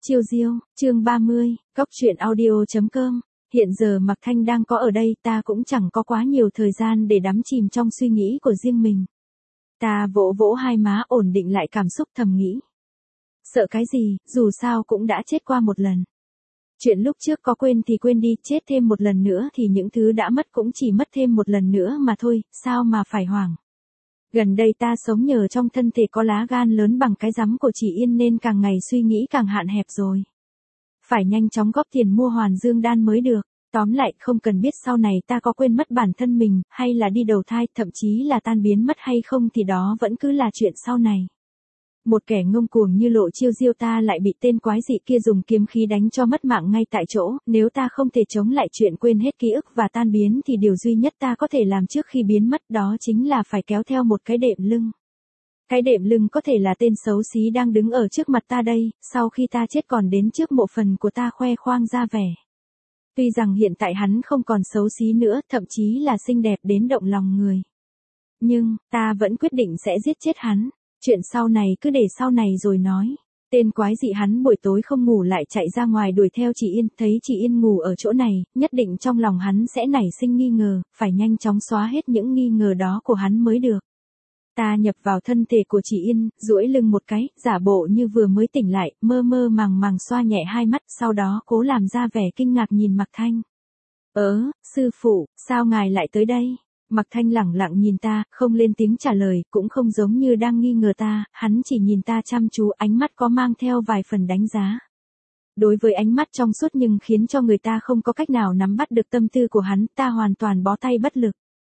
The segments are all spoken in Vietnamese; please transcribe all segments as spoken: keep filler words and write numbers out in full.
Chiêu diêu, chương ba mươi, cóc truyện audio chấm com. Hiện giờ Mạc Thanh đang có ở đây, ta cũng chẳng có quá nhiều thời gian để đắm chìm trong suy nghĩ của riêng mình. Ta vỗ vỗ hai má ổn định lại cảm xúc thầm nghĩ. Sợ cái gì, dù sao cũng đã chết qua một lần. Chuyện lúc trước có quên thì quên đi, chết thêm một lần nữa thì những thứ đã mất cũng chỉ mất thêm một lần nữa mà thôi, sao mà phải hoảng. Gần đây ta sống nhờ trong thân thể có lá gan lớn bằng cái rắm của chị Yên nên càng ngày suy nghĩ càng hạn hẹp rồi. Phải nhanh chóng góp tiền mua hoàn dương đan mới được. Tóm lại không cần biết sau này ta có quên mất bản thân mình, hay là đi đầu thai, thậm chí là tan biến mất hay không thì đó vẫn cứ là chuyện sau này. Một kẻ ngông cuồng như Lộ Chiêu diêu ta lại bị tên quái dị kia dùng kiếm khí đánh cho mất mạng ngay tại chỗ, nếu ta không thể chống lại chuyện quên hết ký ức và tan biến thì điều duy nhất ta có thể làm trước khi biến mất đó chính là phải kéo theo một cái đệm lưng. Cái đệm lưng có thể là tên xấu xí đang đứng ở trước mặt ta đây, sau khi ta chết còn đến trước mộ phần của ta khoe khoang ra vẻ. Tuy rằng hiện tại hắn không còn xấu xí nữa, thậm chí là xinh đẹp đến động lòng người. Nhưng, ta vẫn quyết định sẽ giết chết hắn. Chuyện sau này cứ để sau này rồi nói. Tên quái dị hắn buổi tối không ngủ lại chạy ra ngoài đuổi theo chị Yên, thấy chị Yên ngủ ở chỗ này, nhất định trong lòng hắn sẽ nảy sinh nghi ngờ, phải nhanh chóng xóa hết những nghi ngờ đó của hắn mới được. Ta nhập vào thân thể của chị Yên, duỗi lưng một cái, giả bộ như vừa mới tỉnh lại, mơ mơ màng màng xoa nhẹ hai mắt, sau đó cố làm ra vẻ kinh ngạc nhìn Mạc Thanh. Ớ, sư phụ, sao ngài lại tới đây? Mạc Thanh lẳng lặng nhìn ta, không lên tiếng trả lời, cũng không giống như đang nghi ngờ ta, hắn chỉ nhìn ta chăm chú, ánh mắt có mang theo vài phần đánh giá. Đối với ánh mắt trong suốt nhưng khiến cho người ta không có cách nào nắm bắt được tâm tư của hắn, ta hoàn toàn bó tay bất lực.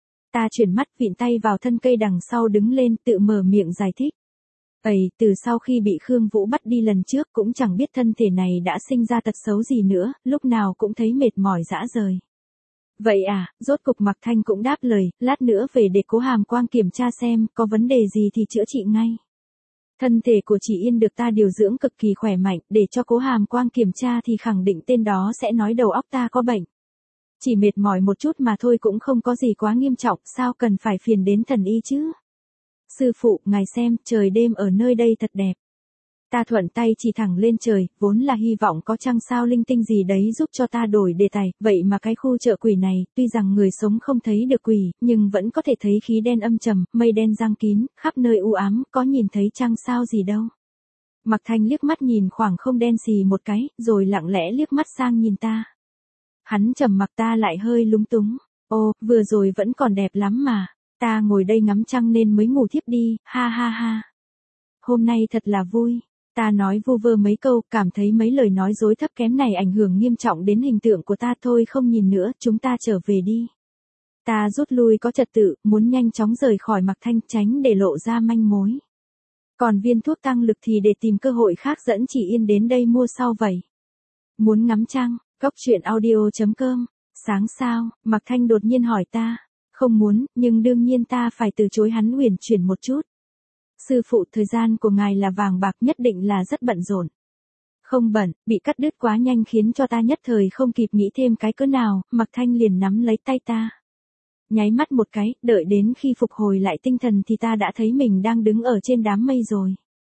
Ta chuyển mắt vịn tay vào thân cây đằng sau đứng lên tự mở miệng giải thích. Ây, từ sau khi bị Khương Vũ bắt đi lần trước cũng chẳng biết thân thể này đã sinh ra tật xấu gì nữa, lúc nào cũng thấy mệt mỏi rã rời. Vậy à, rốt cục Mạc Thanh cũng đáp lời, lát nữa về để Cố Hàm Quang kiểm tra xem, có vấn đề gì thì chữa trị ngay. Thân thể của chị Yên được ta điều dưỡng cực kỳ khỏe mạnh, để cho Cố Hàm Quang kiểm tra thì khẳng định tên đó sẽ nói đầu óc ta có bệnh. Chỉ mệt mỏi một chút mà thôi cũng không có gì quá nghiêm trọng, sao cần phải phiền đến thần y chứ? Sư phụ, ngài xem, trời đêm ở nơi đây thật đẹp. Ta thuận tay chỉ thẳng lên trời, vốn là hy vọng có trăng sao linh tinh gì đấy giúp cho ta đổi đề tài, vậy mà cái khu chợ quỷ này, tuy rằng người sống không thấy được quỷ, nhưng vẫn có thể thấy khí đen âm trầm, mây đen giăng kín, khắp nơi u ám, có nhìn thấy trăng sao gì đâu. Mạc Thanh liếc mắt nhìn khoảng không đen xì một cái, rồi lặng lẽ liếc mắt sang nhìn ta. Hắn trầm mặc, ta lại hơi lúng túng. Ô, vừa rồi vẫn còn đẹp lắm mà. Ta ngồi đây ngắm trăng nên mới ngủ thiếp đi, ha ha ha. Hôm nay thật là vui. Ta nói vu vơ mấy câu, cảm thấy mấy lời nói dối thấp kém này ảnh hưởng nghiêm trọng đến hình tượng của ta, thôi không nhìn nữa, chúng ta trở về đi. Ta rút lui có trật tự, muốn nhanh chóng rời khỏi Mạc Thanh, tránh để lộ ra manh mối. Còn viên thuốc tăng lực thì để tìm cơ hội khác dẫn chị Yên đến đây mua sau vậy. Muốn ngắm trăng? Cóc truyện audio chấm com. Sáng sao? Mạc Thanh đột nhiên hỏi ta. Không muốn, nhưng đương nhiên ta phải từ chối hắn uyển chuyển một chút. Sư phụ, thời gian của ngài là vàng bạc, nhất định là rất bận rộn. Không bận, bị cắt đứt quá nhanh khiến cho ta nhất thời không kịp nghĩ thêm cái cớ nào, Mạc Thanh liền nắm lấy tay ta. Nháy mắt một cái, đợi đến khi phục hồi lại tinh thần thì ta đã thấy mình đang đứng ở trên đám mây rồi.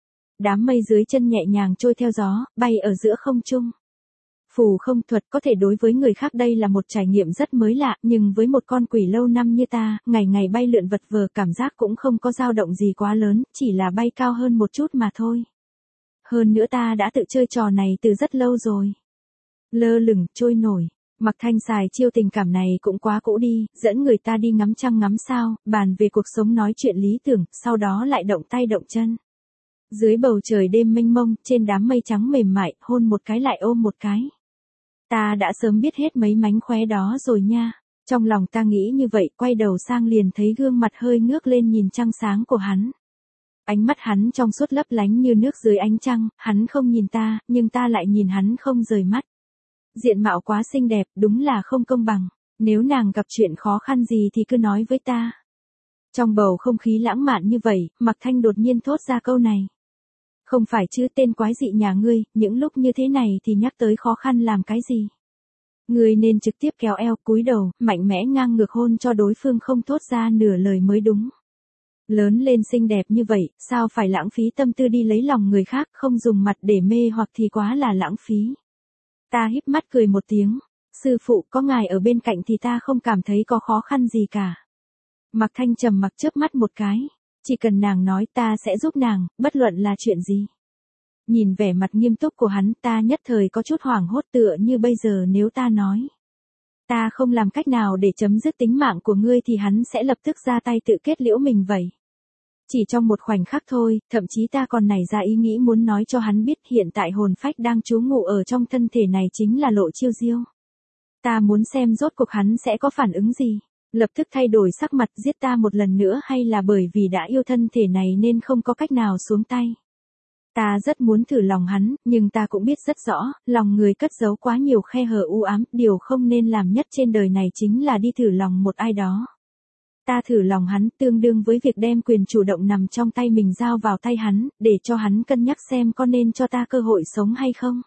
Đám mây dưới chân nhẹ nhàng trôi theo gió, bay ở giữa không trung. Phù không thuật có thể đối với người khác đây là một trải nghiệm rất mới lạ, nhưng với một con quỷ lâu năm như ta, ngày ngày bay lượn vật vờ cảm giác cũng không có dao động gì quá lớn, chỉ là bay cao hơn một chút mà thôi. Hơn nữa ta đã tự chơi trò này từ rất lâu rồi. Lơ lửng, trôi nổi. Mạc Thanh xài chiêu tình cảm này cũng quá cũ đi, dẫn người ta đi ngắm trăng ngắm sao, bàn về cuộc sống nói chuyện lý tưởng, sau đó lại động tay động chân. Dưới bầu trời đêm mênh mông, trên đám mây trắng mềm mại, hôn một cái lại ôm một cái. Ta đã sớm biết hết mấy mánh khóe đó rồi nha. Trong lòng ta nghĩ như vậy, quay đầu sang liền thấy gương mặt hơi ngước lên nhìn trăng sáng của hắn. Ánh mắt hắn trong suốt lấp lánh như nước dưới ánh trăng, hắn không nhìn ta, nhưng ta lại nhìn hắn không rời mắt. Diện mạo quá xinh đẹp, đúng là không công bằng. Nếu nàng gặp chuyện khó khăn gì thì cứ nói với ta. Trong bầu không khí lãng mạn như vậy, Mạc Thanh đột nhiên thốt ra câu này. Không phải chứ, tên quái dị nhà ngươi, những lúc như thế này thì nhắc tới khó khăn làm cái gì? Ngươi nên trực tiếp kéo eo, cúi đầu, mạnh mẽ ngang ngược hôn cho đối phương không thốt ra nửa lời mới đúng. Lớn lên xinh đẹp như vậy, sao phải lãng phí tâm tư đi lấy lòng người khác, không dùng mặt để mê hoặc thì quá là lãng phí. Ta híp mắt cười một tiếng, sư phụ có ngài ở bên cạnh thì ta không cảm thấy có khó khăn gì cả. Mạc Thanh trầm mặc chớp mắt một cái, chỉ cần nàng nói ta sẽ giúp nàng, bất luận là chuyện gì. Nhìn vẻ mặt nghiêm túc của hắn, ta nhất thời có chút hoảng hốt, tựa như bây giờ nếu ta nói ta không làm cách nào để chấm dứt tính mạng của ngươi thì hắn sẽ lập tức ra tay tự kết liễu mình vậy. Chỉ trong một khoảnh khắc thôi, thậm chí ta còn nảy ra ý nghĩ muốn nói cho hắn biết hiện tại hồn phách đang trú ngụ ở trong thân thể này chính là Lộ Chiêu Diêu. Ta muốn xem rốt cuộc hắn sẽ có phản ứng gì, lập tức thay đổi sắc mặt giết ta một lần nữa hay là bởi vì đã yêu thân thể này nên không có cách nào xuống tay. Ta rất muốn thử lòng hắn, nhưng ta cũng biết rất rõ, lòng người cất giấu quá nhiều khe hở u ám, điều không nên làm nhất trên đời này chính là đi thử lòng một ai đó. Ta thử lòng hắn tương đương với việc đem quyền chủ động nằm trong tay mình giao vào tay hắn, để cho hắn cân nhắc xem có nên cho ta cơ hội sống hay không.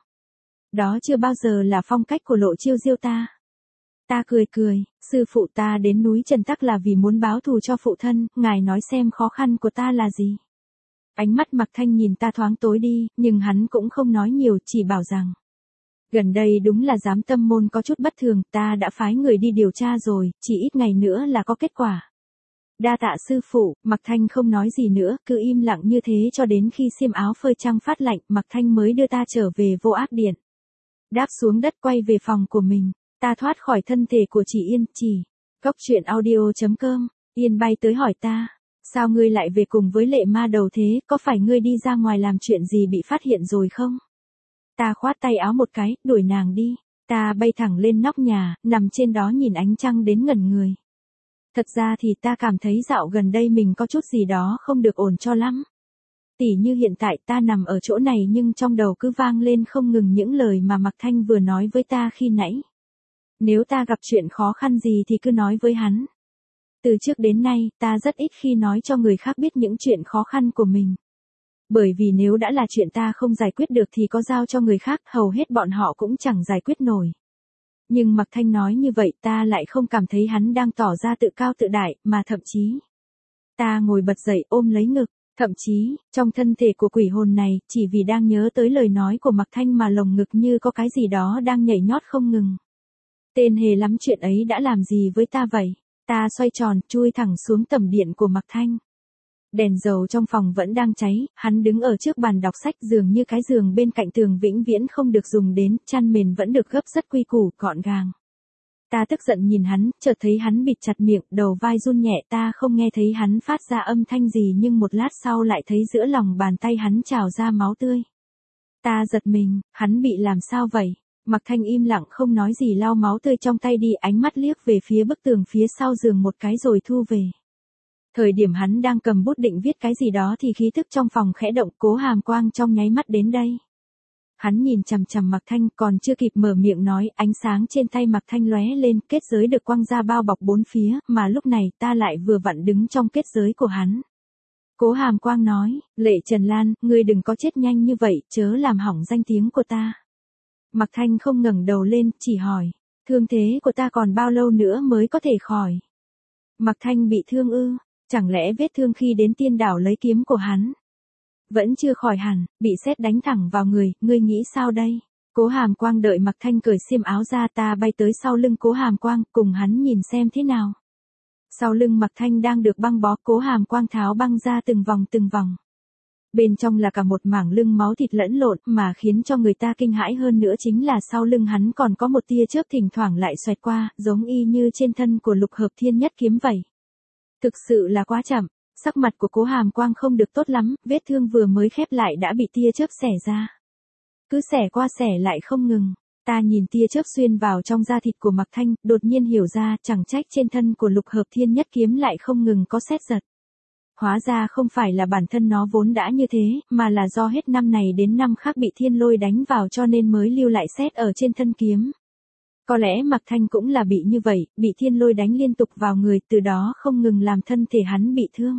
Đó chưa bao giờ là phong cách của Lộ Chiêu Diêu ta. Ta cười cười, sư phụ ta đến núi Trần Tắc là vì muốn báo thù cho phụ thân, ngài nói xem khó khăn của ta là gì. Ánh mắt Mạc Thanh nhìn ta thoáng tối đi, nhưng hắn cũng không nói nhiều, chỉ bảo rằng gần đây đúng là giám tâm môn có chút bất thường, ta đã phái người đi điều tra rồi, chỉ ít ngày nữa là có kết quả. Đa tạ sư phụ. Mạc Thanh không nói gì nữa, cứ im lặng như thế cho đến khi xiêm áo phơi trăng phát lạnh, Mạc Thanh mới đưa ta trở về Vô Ác Điện. Đáp xuống đất quay về phòng của mình, ta thoát khỏi thân thể của chị Yên, chỉ. Cốc truyện audio chấm com, Yên bay tới hỏi ta, sao ngươi lại về cùng với lệ ma đầu thế, có phải ngươi đi ra ngoài làm chuyện gì bị phát hiện rồi không? Ta khoát tay áo một cái, đuổi nàng đi. Ta bay thẳng lên nóc nhà, nằm trên đó nhìn ánh trăng đến ngẩn người. Thật ra thì ta cảm thấy dạo gần đây mình có chút gì đó không được ổn cho lắm. Tỉ như hiện tại ta nằm ở chỗ này nhưng trong đầu cứ vang lên không ngừng những lời mà Mạc Thanh vừa nói với ta khi nãy. Nếu ta gặp chuyện khó khăn gì thì cứ nói với hắn. Từ trước đến nay, ta rất ít khi nói cho người khác biết những chuyện khó khăn của mình. Bởi vì nếu đã là chuyện ta không giải quyết được thì có giao cho người khác, hầu hết bọn họ cũng chẳng giải quyết nổi. Nhưng Mạc Thanh nói như vậy ta lại không cảm thấy hắn đang tỏ ra tự cao tự đại, mà thậm chí. Ta ngồi bật dậy ôm lấy ngực, thậm chí, trong thân thể của quỷ hồn này, chỉ vì đang nhớ tới lời nói của Mạc Thanh mà lồng ngực như có cái gì đó đang nhảy nhót không ngừng. Tên hề lắm chuyện ấy đã làm gì với ta vậy? Ta xoay tròn, chui thẳng xuống tầm điện của Mạc Thanh. Đèn dầu trong phòng vẫn đang cháy, hắn đứng ở trước bàn đọc sách dường như cái giường bên cạnh tường vĩnh viễn không được dùng đến, chăn mền vẫn được gấp rất quy củ, gọn gàng. Ta tức giận nhìn hắn, chợt thấy hắn bịt chặt miệng, đầu vai run nhẹ, ta không nghe thấy hắn phát ra âm thanh gì nhưng một lát sau lại thấy giữa lòng bàn tay hắn trào ra máu tươi. Ta giật mình, hắn bị làm sao vậy? Mạc Thanh im lặng không nói gì lau máu tươi trong tay đi, ánh mắt liếc về phía bức tường phía sau giường một cái rồi thu về. Thời điểm hắn đang cầm bút định viết cái gì đó thì khí thức trong phòng khẽ động, Cố Hàm Quang trong nháy mắt đến đây. Hắn nhìn chằm chằm Mạc Thanh, còn chưa kịp mở miệng nói, ánh sáng trên tay Mạc Thanh lóe lên, kết giới được quăng ra bao bọc bốn phía, mà lúc này ta lại vừa vặn đứng trong kết giới của hắn. Cố Hàm Quang nói, Lệ Trần Lan, ngươi đừng có chết nhanh như vậy, chớ làm hỏng danh tiếng của ta. Mạc Thanh không ngẩng đầu lên, chỉ hỏi, thương thế của ta còn bao lâu nữa mới có thể khỏi? Mạc Thanh bị thương ư? Chẳng lẽ vết thương khi đến Tiên Đảo lấy kiếm của hắn vẫn chưa khỏi hẳn, bị sét đánh thẳng vào người, ngươi nghĩ sao đây? Cố Hàm Quang đợi Mạc Thanh cởi xiêm áo ra, ta bay tới sau lưng Cố Hàm Quang, cùng hắn nhìn xem thế nào. Sau lưng Mạc Thanh đang được băng bó, Cố Hàm Quang tháo băng ra từng vòng từng vòng. Bên trong là cả một mảng lưng máu thịt lẫn lộn, mà khiến cho người ta kinh hãi hơn nữa chính là sau lưng hắn còn có một tia chớp thỉnh thoảng lại xoẹt qua, giống y như trên thân của Lục Hợp Thiên Nhất Kiếm vậy. Thực sự là quá chậm, sắc mặt của Cố Hàm Quang không được tốt lắm, vết thương vừa mới khép lại đã bị tia chớp xẻ ra. Cứ xẻ qua xẻ lại không ngừng, ta nhìn tia chớp xuyên vào trong da thịt của Mạc Thanh, đột nhiên hiểu ra chẳng trách trên thân của Lục Hợp Thiên Nhất Kiếm lại không ngừng có sét giật. Hóa ra không phải là bản thân nó vốn đã như thế, mà là do hết năm này đến năm khác bị thiên lôi đánh vào cho nên mới lưu lại sét ở trên thân kiếm. Có lẽ Mạc Thanh cũng là bị như vậy, bị thiên lôi đánh liên tục vào người, từ đó không ngừng làm thân thể hắn bị thương.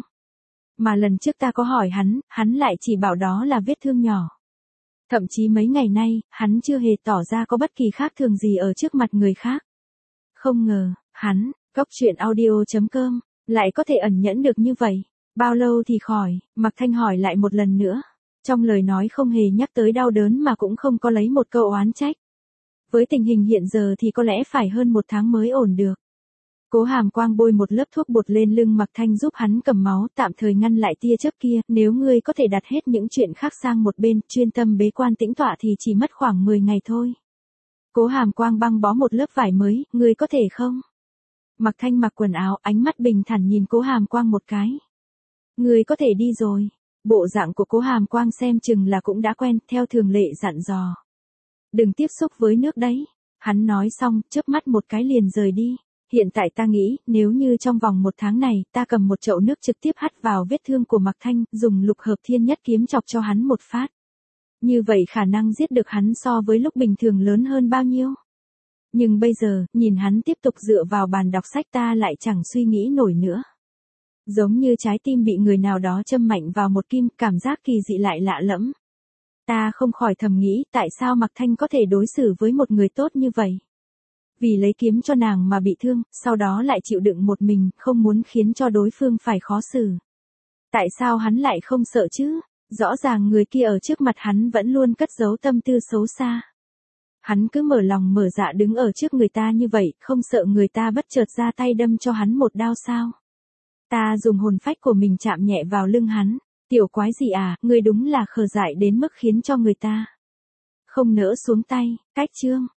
Mà lần trước ta có hỏi hắn, hắn lại chỉ bảo đó là vết thương nhỏ. Thậm chí mấy ngày nay, hắn chưa hề tỏ ra có bất kỳ khác thường gì ở trước mặt người khác. Không ngờ, hắn, Cốc truyện audio chấm com, lại có thể ẩn nhẫn được như vậy. Bao lâu thì khỏi, Mạc Thanh hỏi lại một lần nữa. Trong lời nói không hề nhắc tới đau đớn mà cũng không có lấy một câu oán trách. Với tình hình hiện giờ thì có lẽ phải hơn một tháng mới ổn được. Cố Hàm Quang bôi một lớp thuốc bột lên lưng Mạc Thanh giúp hắn cầm máu, tạm thời ngăn lại tia chớp kia, nếu ngươi có thể đặt hết những chuyện khác sang một bên, chuyên tâm bế quan tĩnh tọa thì chỉ mất khoảng mười ngày thôi. Cố Hàm Quang băng bó một lớp vải mới, ngươi có thể không? Mạc Thanh mặc quần áo, ánh mắt bình thản nhìn Cố Hàm Quang một cái. Ngươi có thể đi rồi. Bộ dạng của Cố Hàm Quang xem chừng là cũng đã quen, theo thường lệ dặn dò. Đừng tiếp xúc với nước đấy. Hắn nói xong, chớp mắt một cái liền rời đi. Hiện tại ta nghĩ, nếu như trong vòng một tháng này, ta cầm một chậu nước trực tiếp hắt vào vết thương của Mạc Thanh, dùng lục hợp thiên nhất kiếm chọc cho hắn một phát. Như vậy khả năng giết được hắn so với lúc bình thường lớn hơn bao nhiêu? Nhưng bây giờ, nhìn hắn tiếp tục dựa vào bàn đọc sách ta lại chẳng suy nghĩ nổi nữa. Giống như trái tim bị người nào đó châm mạnh vào một kim, cảm giác kỳ dị lại lạ lẫm. Ta không khỏi thầm nghĩ tại sao Mạc Thanh có thể đối xử với một người tốt như vậy. Vì lấy kiếm cho nàng mà bị thương, sau đó lại chịu đựng một mình, không muốn khiến cho đối phương phải khó xử. Tại sao hắn lại không sợ chứ? Rõ ràng người kia ở trước mặt hắn vẫn luôn cất giấu tâm tư xấu xa. Hắn cứ mở lòng mở dạ đứng ở trước người ta như vậy, không sợ người ta bất chợt ra tay đâm cho hắn một đao sao? Ta dùng hồn phách của mình chạm nhẹ vào lưng hắn. Tiểu quái gì à, ngươi đúng là khờ dại đến mức khiến cho người ta không nỡ xuống tay. Cách chương